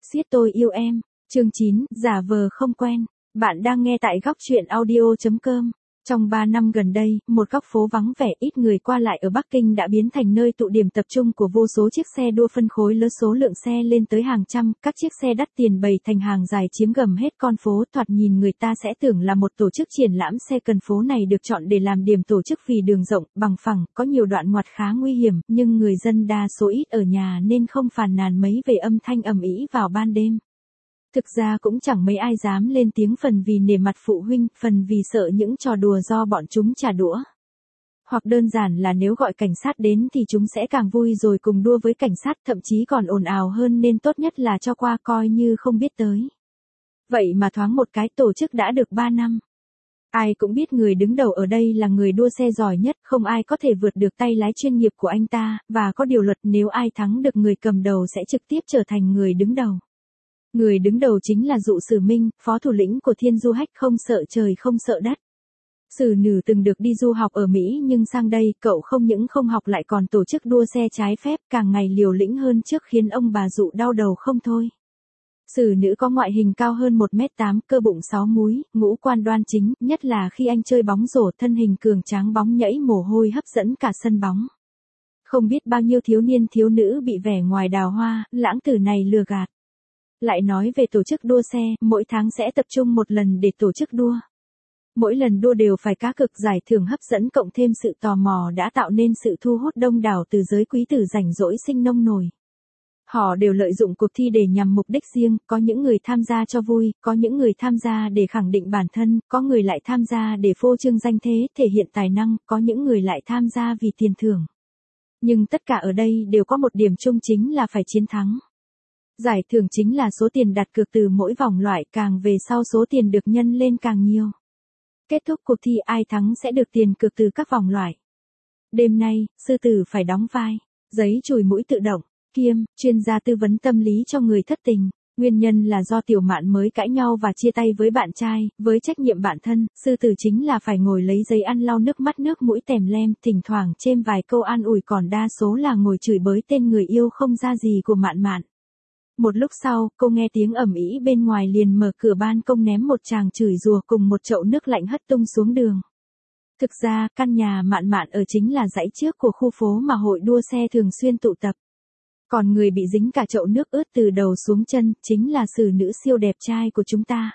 Siết tôi yêu em. Chương 9, giả vờ không quen. Bạn đang nghe tại góc truyện audio.com. Trong 3 năm gần đây, một góc phố vắng vẻ ít người qua lại ở Bắc Kinh đã biến thành nơi tụ điểm tập trung của vô số chiếc xe đua phân khối lớn, số lượng xe lên tới hàng trăm, các chiếc xe đắt tiền bày thành hàng dài chiếm gầm hết con phố, thoạt nhìn người ta sẽ tưởng là một tổ chức triển lãm xe. Cần phố này được chọn để làm điểm tổ chức vì đường rộng, bằng phẳng, có nhiều đoạn ngoặt khá nguy hiểm, nhưng người dân đa số ít ở nhà nên không phàn nàn mấy về âm thanh ầm ĩ vào ban đêm. Thực ra cũng chẳng mấy ai dám lên tiếng, phần vì nể mặt phụ huynh, phần vì sợ những trò đùa do bọn chúng trả đũa. Hoặc đơn giản là nếu gọi cảnh sát đến thì chúng sẽ càng vui rồi cùng đua với cảnh sát, thậm chí còn ồn ào hơn, nên tốt nhất là cho qua coi như không biết tới. Vậy mà thoáng một cái tổ chức đã được 3 năm. Ai cũng biết người đứng đầu ở đây là người đua xe giỏi nhất, không ai có thể vượt được tay lái chuyên nghiệp của anh ta, và có điều luật nếu ai thắng được người cầm đầu sẽ trực tiếp trở thành người đứng đầu. Người đứng đầu chính là Dụ Sử Minh, phó thủ lĩnh của Thiên Du Hách, không sợ trời không sợ đất. Sử Nử từng được đi du học ở Mỹ, nhưng sang đây cậu không những không học lại còn tổ chức đua xe trái phép, càng ngày liều lĩnh hơn trước, khiến ông bà Dụ đau đầu không thôi. Sử Nữ có ngoại hình cao hơn 1m8, cơ bụng 6 múi, ngũ quan đoan chính, nhất là khi anh chơi bóng rổ, thân hình cường tráng bóng nhảy mồ hôi hấp dẫn cả sân bóng. Không biết bao nhiêu thiếu niên thiếu nữ bị vẻ ngoài đào hoa, lãng tử này lừa gạt. Lại nói về tổ chức đua xe, mỗi tháng sẽ tập trung một lần để tổ chức đua. Mỗi lần đua đều phải cá cược, giải thưởng hấp dẫn cộng thêm sự tò mò đã tạo nên sự thu hút đông đảo từ giới quý tử rảnh rỗi sinh nông nổi. Họ đều lợi dụng cuộc thi để nhằm mục đích riêng, có những người tham gia cho vui, có những người tham gia để khẳng định bản thân, có người lại tham gia để phô trương danh thế, thể hiện tài năng, có những người lại tham gia vì tiền thưởng. Nhưng tất cả ở đây đều có một điểm chung, chính là phải chiến thắng. Giải thưởng chính là số tiền đặt cược từ mỗi vòng loại, càng về sau số tiền được nhân lên càng nhiều. Kết thúc cuộc thi, ai thắng sẽ được tiền cược từ các vòng loại. Đêm nay, sư tử phải đóng vai giấy chùi mũi tự động, Kiêm, chuyên gia tư vấn tâm lý cho người thất tình. Nguyên nhân là do Tiểu Mạn mới cãi nhau và chia tay với bạn trai, với trách nhiệm bản thân, sư tử chính là phải ngồi lấy giấy ăn lau nước mắt nước mũi tèm lem, thỉnh thoảng chêm vài câu an ủi, còn đa số là ngồi chửi bới tên người yêu không ra gì của Mạn Mạn. Một lúc sau, cô nghe tiếng ầm ĩ bên ngoài liền mở cửa ban công ném một tràng chửi rủa cùng một chậu nước lạnh hất tung xuống đường. Thực ra, căn nhà Mạn Mạn ở chính là dãy trước của khu phố mà hội đua xe thường xuyên tụ tập. Còn người bị dính cả chậu nước ướt từ đầu xuống chân, chính là Sử Nữ siêu đẹp trai của chúng ta.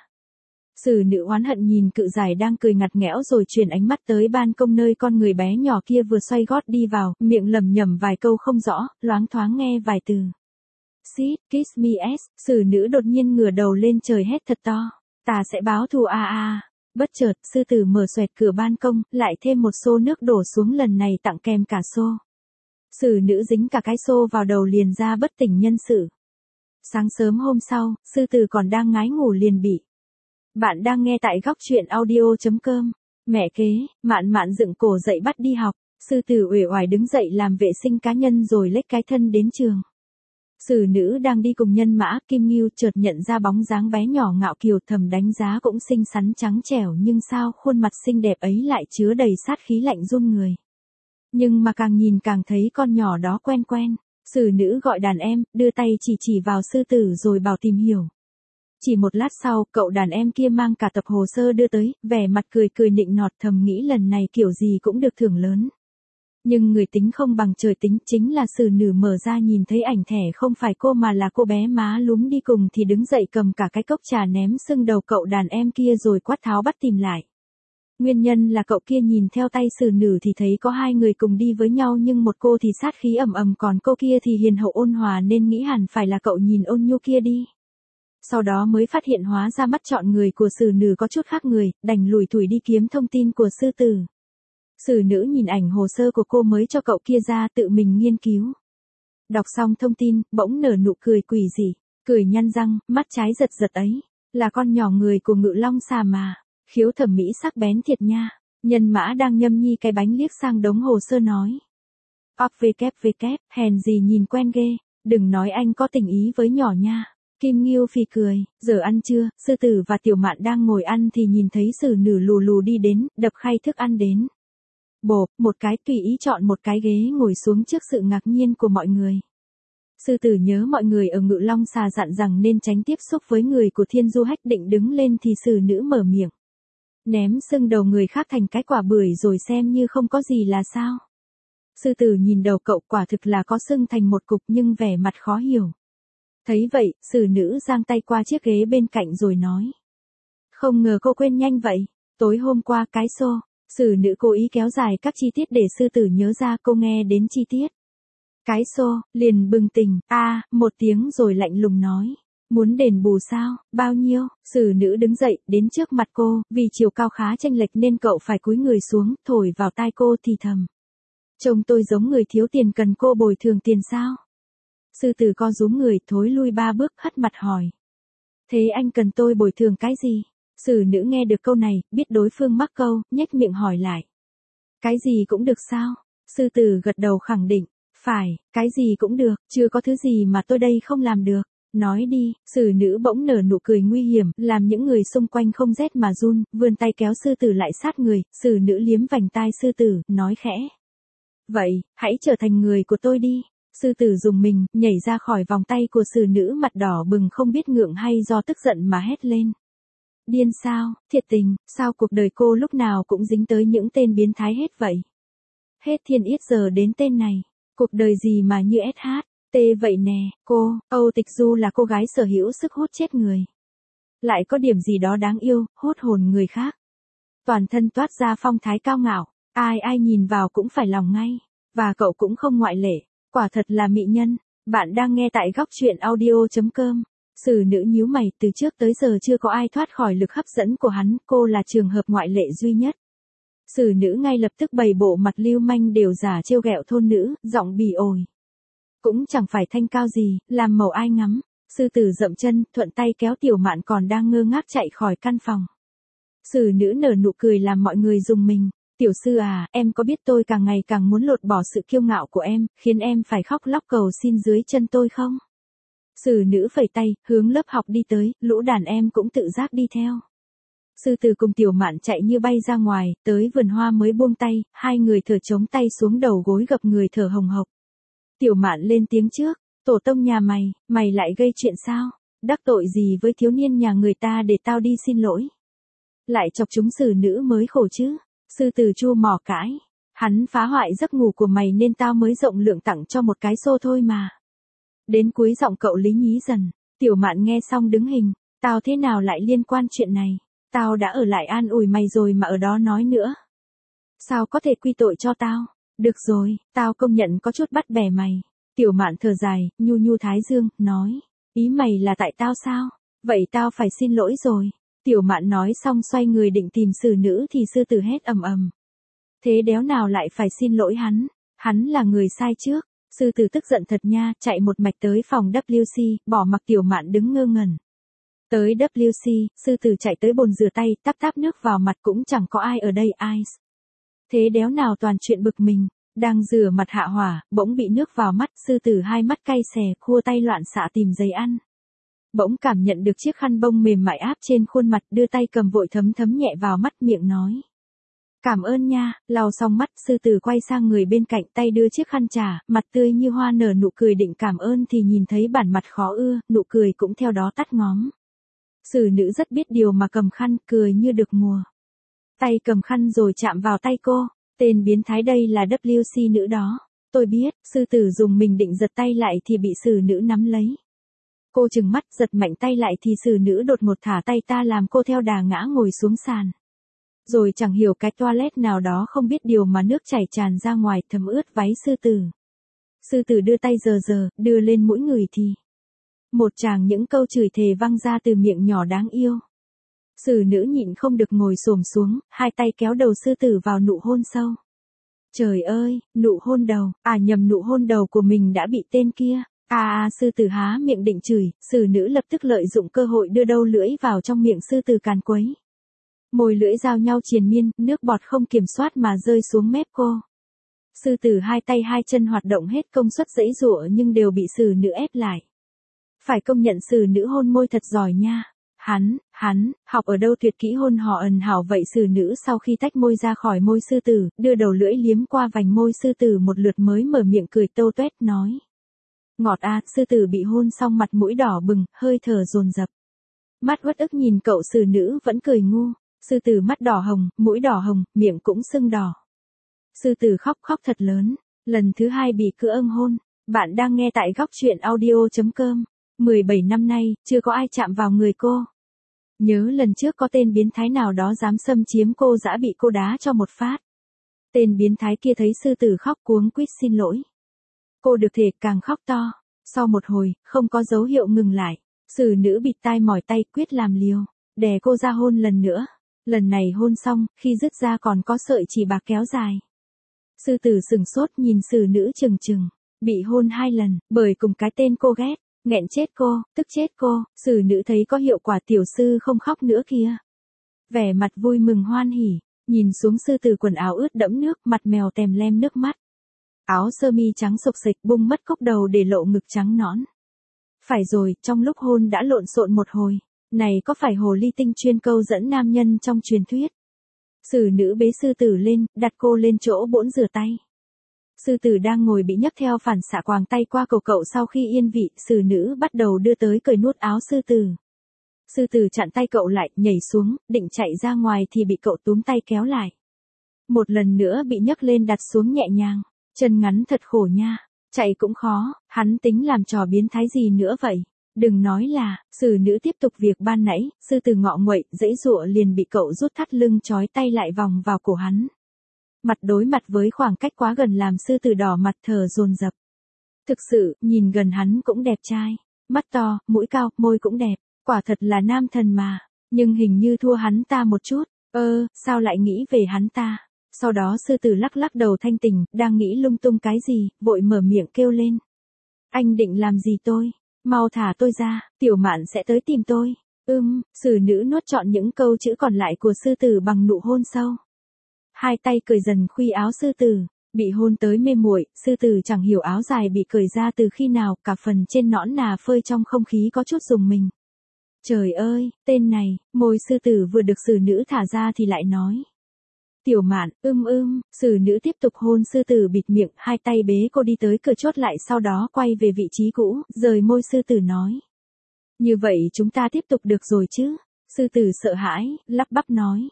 Sử Nữ oán hận nhìn cự giải đang cười ngặt nghẽo rồi chuyển ánh mắt tới ban công nơi con người bé nhỏ kia vừa xoay gót đi vào, miệng lẩm nhẩm vài câu không rõ, loáng thoáng nghe vài từ. Sit, kiss me s, Sử Nữ đột nhiên ngửa đầu lên trời hét thật to. Ta sẽ báo thù a a. Bất chợt, sư tử mở xoẹt cửa ban công, lại thêm một xô nước đổ xuống, lần này tặng kèm cả xô. Sử Nữ dính cả cái xô vào đầu liền ra bất tỉnh nhân sự. Sáng sớm hôm sau, sư tử còn đang ngái ngủ liền bị. Bạn đang nghe tại góc truyện audio.com. Mẹ kế, Mạn Mạn dựng cổ dậy bắt đi học, sư tử uể oải đứng dậy làm vệ sinh cá nhân rồi lết cái thân đến trường. Sử Nữ đang đi cùng nhân mã, Kim Ngưu chợt nhận ra bóng dáng bé nhỏ ngạo kiều, thầm đánh giá cũng xinh xắn trắng trẻo, nhưng sao khuôn mặt xinh đẹp ấy lại chứa đầy sát khí lạnh run người. Nhưng mà càng nhìn càng thấy con nhỏ đó quen quen. Sử Nữ gọi đàn em, đưa tay chỉ vào sư tử rồi bảo tìm hiểu. Chỉ một lát sau, cậu đàn em kia mang cả tập hồ sơ đưa tới, vẻ mặt cười nịnh nọt, thầm nghĩ lần này kiểu gì cũng được thưởng lớn. Nhưng người tính không bằng trời tính, chính là Sử Nữ mở ra nhìn thấy ảnh thẻ không phải cô mà là cô bé má lúm đi cùng thì đứng dậy cầm cả cái cốc trà ném sưng đầu cậu đàn em kia rồi quát tháo bắt tìm lại. Nguyên nhân là cậu kia nhìn theo tay Sử Nữ thì thấy có hai người cùng đi với nhau, nhưng một cô thì sát khí ầm ầm, còn cô kia thì hiền hậu ôn hòa, nên nghĩ hẳn phải là cậu nhìn ôn nhu kia đi. Sau đó mới phát hiện hóa ra mắt chọn người của Sử Nữ có chút khác người, đành lủi thủi đi kiếm thông tin của sư tử. Sử Nữ nhìn ảnh hồ sơ của cô mới cho cậu kia ra tự mình nghiên cứu. Đọc xong thông tin, bỗng nở nụ cười quỷ dị, cười nhăn răng, mắt trái giật giật ấy, là con nhỏ người của Ngự Long Xà mà, khiếu thẩm mỹ sắc bén thiệt nha. Nhân mã đang nhâm nhi cái bánh liếc sang đống hồ sơ nói. WWW, hèn gì nhìn quen ghê, đừng nói anh có tình ý với nhỏ nha. Kim Ngưu phì cười, giờ ăn trưa, sư tử và Tiểu Mạn đang ngồi ăn thì nhìn thấy Sử Nữ lù lù đi đến, đập khay thức ăn đến. Bộp, một cái tùy ý chọn một cái ghế ngồi xuống trước sự ngạc nhiên của mọi người. Sư tử nhớ mọi người ở Ngự Long Xà dặn rằng nên tránh tiếp xúc với người của Thiên Du Hách, định đứng lên thì sử nữ mở miệng. Ném sưng đầu người khác thành cái quả bưởi rồi xem như không có gì là sao. Sư tử nhìn đầu cậu, quả thực là có sưng thành một cục nhưng vẻ mặt khó hiểu. Thấy vậy, sử nữ giang tay qua chiếc ghế bên cạnh rồi nói. Không ngờ cô quên nhanh vậy, tối hôm qua cái xô. Sử nữ cố ý kéo dài các chi tiết để sư tử nhớ ra, cô nghe đến chi tiết. Cái xô, liền bừng tỉnh, một tiếng rồi lạnh lùng nói. Muốn đền bù sao, bao nhiêu? Sử nữ đứng dậy, đến trước mặt cô, vì chiều cao khá chênh lệch nên cậu phải cúi người xuống, thổi vào tai cô thì thầm. Trông tôi giống người thiếu tiền cần cô bồi thường tiền sao? Sư tử co rúm người, thối lui 3 bước, hất mặt hỏi. Thế anh cần tôi bồi thường cái gì? Sử nữ nghe được câu này, biết đối phương mắc câu, nhếch miệng hỏi lại. Cái gì cũng được sao? Sư tử gật đầu khẳng định. Phải, cái gì cũng được, chưa có thứ gì mà tôi đây không làm được. Nói đi, sử nữ bỗng nở nụ cười nguy hiểm, làm những người xung quanh không rét mà run, vươn tay kéo sư tử lại sát người, sử nữ liếm vành tai sư tử, nói khẽ. Vậy, hãy trở thành người của tôi đi. Sư tử dùng mình, nhảy ra khỏi vòng tay của sử nữ, mặt đỏ bừng không biết ngượng hay do tức giận mà hét lên. Điên sao, thiệt tình, sao cuộc đời cô lúc nào cũng dính tới những tên biến thái hết vậy? Hết thiên yết giờ đến tên này. Cuộc đời gì mà như SH, tê vậy nè, cô, Âu Tịch Du là cô gái sở hữu sức hút chết người. Lại có điểm gì đó đáng yêu, hút hồn người khác. Toàn thân toát ra phong thái cao ngạo, ai nhìn vào cũng phải lòng ngay. Và cậu cũng không ngoại lệ, quả thật là mỹ nhân. Bạn đang nghe tại góc truyện audio.com. Sử nữ nhíu mày, từ trước tới giờ chưa có ai thoát khỏi lực hấp dẫn của hắn, cô là trường hợp ngoại lệ duy nhất. Sử nữ ngay lập tức bày bộ mặt lưu manh đều giả trêu ghẹo thôn nữ, giọng bỉ ổi. Cũng chẳng phải thanh cao gì, làm màu ai ngắm. Sư tử dậm chân, thuận tay kéo Tiểu Mạn còn đang ngơ ngác chạy khỏi căn phòng. Sử nữ nở nụ cười làm mọi người rùng mình. Tiểu sư à, em có biết tôi càng ngày càng muốn lột bỏ sự kiêu ngạo của em, khiến em phải khóc lóc cầu xin dưới chân tôi không? Sử nữ phẩy tay, hướng lớp học đi tới, lũ đàn em cũng tự giác đi theo. Sư tử cùng Tiểu Mạn chạy như bay ra ngoài, tới vườn hoa mới buông tay, hai người thở chống tay xuống đầu gối gập người thở hồng hộc. Tiểu Mạn lên tiếng trước, tổ tông nhà mày lại gây chuyện sao? Đắc tội gì với thiếu niên nhà người ta để tao đi xin lỗi? Lại chọc chúng sử nữ mới khổ chứ? Sư tử chua mỏ cãi, hắn phá hoại giấc ngủ của mày nên tao mới rộng lượng tặng cho một cái xô thôi mà. Đến cuối giọng cậu lý nhí dần, Tiểu Mạn nghe xong đứng hình, tao thế nào lại liên quan chuyện này? Tao đã ở lại an ủi mày rồi mà ở đó nói nữa. Sao có thể quy tội cho tao? Được rồi, tao công nhận có chút bắt bẻ mày. Tiểu Mạn thở dài, nhu nhu thái dương, nói. Ý mày là tại tao sao? Vậy tao phải xin lỗi rồi. Tiểu Mạn nói xong xoay người định tìm sử nữ thì sư tử hét ầm ầm. Thế đéo nào lại phải xin lỗi hắn? Hắn là người sai trước. Sư tử tức giận thật nha, chạy một mạch tới phòng WC, bỏ mặc Tiểu Mạn đứng ngơ ngẩn. Tới WC, sư tử chạy tới bồn rửa tay, tắp nước vào mặt, cũng chẳng có ai ở đây ai. Thế đéo nào toàn chuyện bực mình, đang rửa mặt hạ hỏa, bỗng bị nước vào mắt, sư tử hai mắt cay xè, khua tay loạn xạ tìm giấy ăn. Bỗng cảm nhận được chiếc khăn bông mềm mại áp trên khuôn mặt, đưa tay cầm vội thấm nhẹ vào mắt, miệng nói. Cảm ơn nha, lau xong mắt, sư tử quay sang người bên cạnh, tay đưa chiếc khăn trà, mặt tươi như hoa nở nụ cười định cảm ơn thì nhìn thấy bản mặt khó ưa, nụ cười cũng theo đó tắt ngóm. Sử nữ rất biết điều mà cầm khăn, cười như được mùa. Tay cầm khăn rồi chạm vào tay cô, tên biến thái đây là WC nữ đó. Tôi biết, sư tử dùng mình định giật tay lại thì bị sử nữ nắm lấy. Cô trừng mắt giật mạnh tay lại thì sử nữ đột ngột thả tay ta làm cô theo đà ngã ngồi xuống sàn. Rồi chẳng hiểu cái toilet nào đó không biết điều mà nước chảy tràn ra ngoài thấm ướt váy sư tử. Sư tử đưa tay giờ, đưa lên mũi người thì. Một tràng những câu chửi thề văng ra từ miệng nhỏ đáng yêu. Sử nữ nhịn không được ngồi xổm xuống, hai tay kéo đầu sư tử vào nụ hôn sâu. Trời ơi, nụ hôn đầu, nhầm nụ hôn đầu của mình đã bị tên kia. Sư tử há miệng định chửi, sử nữ lập tức lợi dụng cơ hội đưa đầu lưỡi vào trong miệng sư tử càn quấy. Môi lưỡi giao nhau triền miên, nước bọt không kiểm soát mà rơi xuống mép cô. Sư tử hai tay hai chân hoạt động hết công suất giãy giụa nhưng đều bị sử nữ ép lại. Phải công nhận sử nữ hôn môi thật giỏi nha. Hắn, học ở đâu tuyệt kỹ hôn hò ẩn hảo vậy? Sử nữ sau khi tách môi ra khỏi môi sư tử, đưa đầu lưỡi liếm qua vành môi sư tử một lượt mới mở miệng cười tâu tuét nói. Ngọt à, sư tử bị hôn xong mặt mũi đỏ bừng, hơi thở dồn dập. Mắt uất ức nhìn cậu xử nữ vẫn cười ngu. Sư tử mắt đỏ hồng, mũi đỏ hồng, miệng cũng sưng đỏ. Sư tử khóc khóc thật lớn. Lần thứ 2 bị cưa âng hôn. Bạn đang nghe tại góc truyện audio.com. 17 năm nay, chưa có ai chạm vào người cô. Nhớ lần trước có tên biến thái nào đó dám xâm chiếm cô dã bị cô đá cho một phát. Tên biến thái kia thấy sư tử khóc cuống quýt xin lỗi. Cô được thể càng khóc to. Sau một hồi, không có dấu hiệu ngừng lại. Xử nữ bịt tai mỏi tay quyết làm liều. Đè cô ra hôn lần nữa. Lần này hôn xong, khi dứt ra còn có sợi chỉ bạc kéo dài. Sư tử sừng sốt nhìn xử nữ chừng chừng. Bị hôn 2 lần, bởi cùng cái tên cô ghét. Nghẹn chết cô, tức chết cô. Xử nữ thấy có hiệu quả tiểu sư không khóc nữa kia. Vẻ mặt vui mừng hoan hỉ. Nhìn xuống sư tử quần áo ướt đẫm nước, mặt mèo tèm lem nước mắt. Áo sơ mi trắng xộc xệch bung mất cốc đầu để lộ ngực trắng nõn. Phải rồi, trong lúc hôn đã lộn xộn một hồi. Này có phải hồ ly tinh chuyên câu dẫn nam nhân trong truyền thuyết? Xử nữ bế sư tử lên, đặt cô lên chỗ bỗn rửa tay. Sư tử đang ngồi bị nhấc theo phản xạ quàng tay qua cổ cậu sau khi yên vị, xử nữ bắt đầu đưa tới cởi nút áo sư tử. Sư tử chặn tay cậu lại, nhảy xuống, định chạy ra ngoài thì bị cậu túm tay kéo lại. Một lần nữa bị nhấc lên đặt xuống nhẹ nhàng. Chân ngắn thật khổ nha. Chạy cũng khó, hắn tính làm trò biến thái gì nữa vậy? Đừng nói là, xử nữ tiếp tục việc ban nãy, sư tử ngọ nguậy, dãy dụa liền bị cậu rút thắt lưng trói tay lại vòng vào cổ hắn. Mặt đối mặt với khoảng cách quá gần làm sư tử đỏ mặt thở dồn dập. Thực sự, nhìn gần hắn cũng đẹp trai. Mắt to, mũi cao, môi cũng đẹp. Quả thật là nam thần mà. Nhưng hình như thua hắn ta một chút. Sao lại nghĩ về hắn ta? Sau đó sư tử lắc lắc đầu thanh tỉnh, đang nghĩ lung tung cái gì, vội mở miệng kêu lên. Anh định làm gì tôi? Mau thả tôi ra, Tiểu Mạn sẽ tới tìm tôi. Xử nữ nuốt trọn những câu chữ còn lại của sư tử bằng nụ hôn sâu. Hai tay cởi dần khuy áo sư tử, bị hôn tới mê muội, sư tử chẳng hiểu áo dài bị cởi ra từ khi nào, cả phần trên nõn nà phơi trong không khí có chút rùng mình. Trời ơi, tên này, môi sư tử vừa được xử nữ thả ra thì lại nói. Tiểu Mạn, xử nữ tiếp tục hôn sư tử bịt miệng, hai tay bế cô đi tới cửa chốt lại sau đó quay về vị trí cũ, rời môi sư tử nói. Như vậy chúng ta tiếp tục được rồi chứ? Sư tử sợ hãi, lắp bắp nói.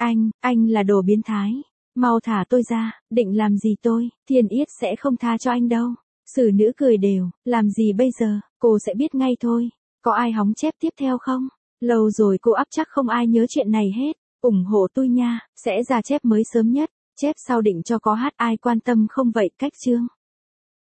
Anh là đồ biến thái. Mau thả tôi ra, định làm gì tôi, Thiên Yết sẽ không tha cho anh đâu. Xử nữ cười đều, làm gì bây giờ, cô sẽ biết ngay thôi. Có ai hóng chép tiếp theo không? Lâu rồi cô ắp chắc không ai nhớ chuyện này hết. Ủng hộ tôi nha, sẽ ra chép mới sớm nhất, chép sau định cho có hát ai quan tâm không vậy cách chương.